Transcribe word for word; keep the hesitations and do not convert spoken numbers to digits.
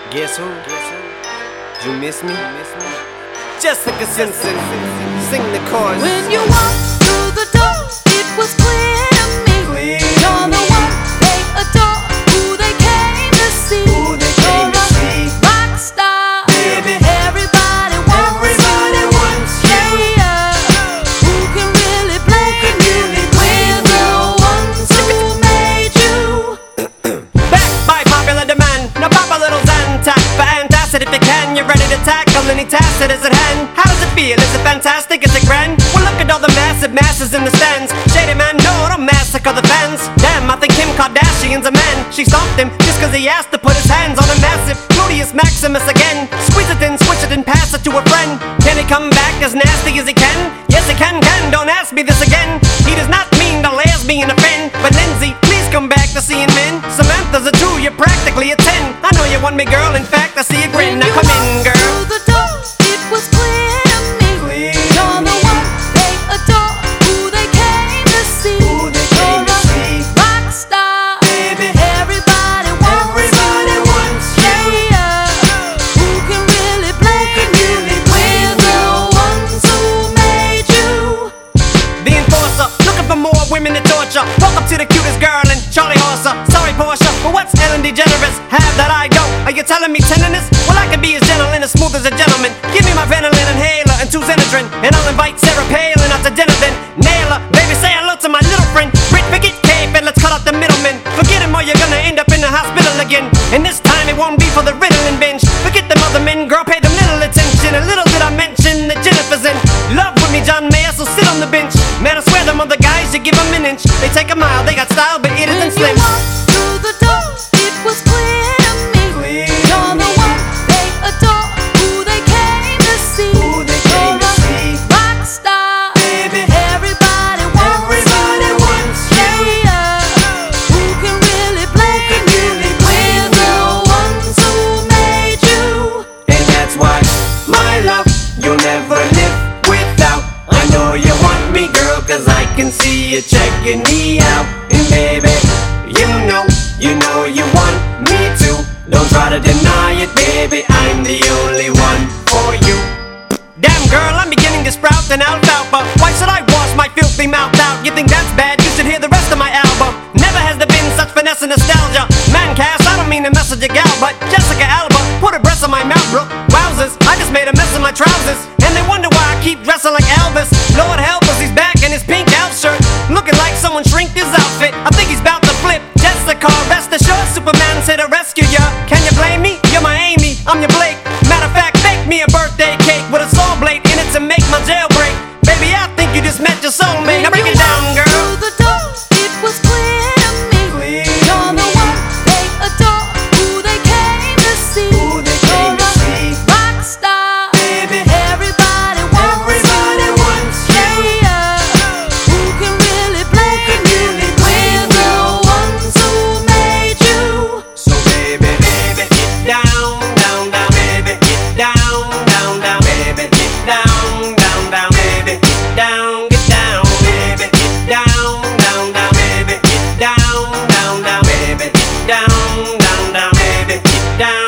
Guess who? You miss me? Jessica Simpson, sing the chorus. When you walked through the door, it was clear to me. Clear You're the one they adore, who they came to see. Who they came to see. Rock star, Baby. Everybody wants Everybody you. wants you. Yeah, who can really blame you? We're the ones who made you. Back by popular demand. Now pop a little Zantac for antacid if you can. You're ready to tackle any task that is at hand. How does it feel? Is it fantastic? Is it grand? Well, look at all the massive masses in the stands. Shady man, no, don't massacre the fans. Damn, I think Kim Kardashian's a man. She stopped him just cause he asked to put his hands on a massive Gluteus Maximus again. Squeeze it in, switch it and pass it to a friend. Can he come back as nasty as he can? Yes, he can, can, don't ask me this again. He does not mean to lesbian offend. But Lindsay, please come back to seeing men. Samantha's a two, you're practically a ten. I know you want me, girl, in fact, I see you grin. Now come in, girl. Through the door, it was clear to me. Clear You're the one they adore, who they came to see. Who they came to You're see. a rock star, Baby. Everybody wants Everybody you. wants you. Yeah, who can really blame you? We're the ones who made you. The enforcer, looking for more women to torture. Walk up to the cutest girl and Charlie Horser. Sorry, Portia, but what's Ellen DeGeneres? Have that I don't. Are you telling me tenderness? Well, I can be as gentle and as smooth as a gentleman. Give me my Ventolin inhaler and two Xenadrin, and I'll invite Sarah Palin out to dinner then. Nail her, baby, say hello to my little friend. Brit, forget Cape and let's cut out the middlemen. Forget him or you're gonna end up in the hospital again. And this time it won't be for the Ritalin binge. Forget them other men, girl, pay them little attention. A little did I mention that Jennifer's in love with me, John Mayer, so sit on the bench. Man, I swear them other guys, you give them an inch. They take a mile, they got style, but it isn't When slim. you walked through the door, it was clear to me. Clear You're the one they adore, who they came to see. Who they came to You're see. a rock star, Baby. Everybody wants Everybody you. wants you. Yeah, who can really blame you? We're the ones who made you. And that's why, my love, you'll never live without. I know you want me, girl, cause I can see you checking me out. And baby, you know, you know you want me to. Don't try to deny it, baby, I'm the only one for you. Damn girl, I'm beginning to sprout an alfalfa. Why should I wash my filthy mouth out? You think that's bad? You should hear the rest of my album. Never has there been such finesse and nostalgia. Man, Cass, I don't mean to message a gal, but Jessica Alba put her breasts on my mouth, bro. Wowzers, I just made a mess of my trousers. And they wonder why I keep dressing like Elvis. Lord help us, he's back in his pink out shirt, looking like someone shrinked his outfit. I think he's about to flip. Jessica, rest assured, Superman's here to rescue ya. Can you blame me? You're my Amy, I'm your Blake. Matter of fact, make me a birthday cake with a saw blade in it to make my jailbreak. Baby, I think you just met your soulmate. Now break it down, girl. Through the door, it was clear to me. Clear You're the one they adore, who they came to see. Who they came to You're see. a rock star, Baby. Everybody wants Everybody you. wants you. Yeah, who can really blame you? We're the ones who made you. So baby, baby, get down, down, down, baby, get down, down, down, baby, get down, down, down, baby, get down, get down, baby, get down, down, down, baby, get down, down, down, baby, get down, down, down, baby, get down.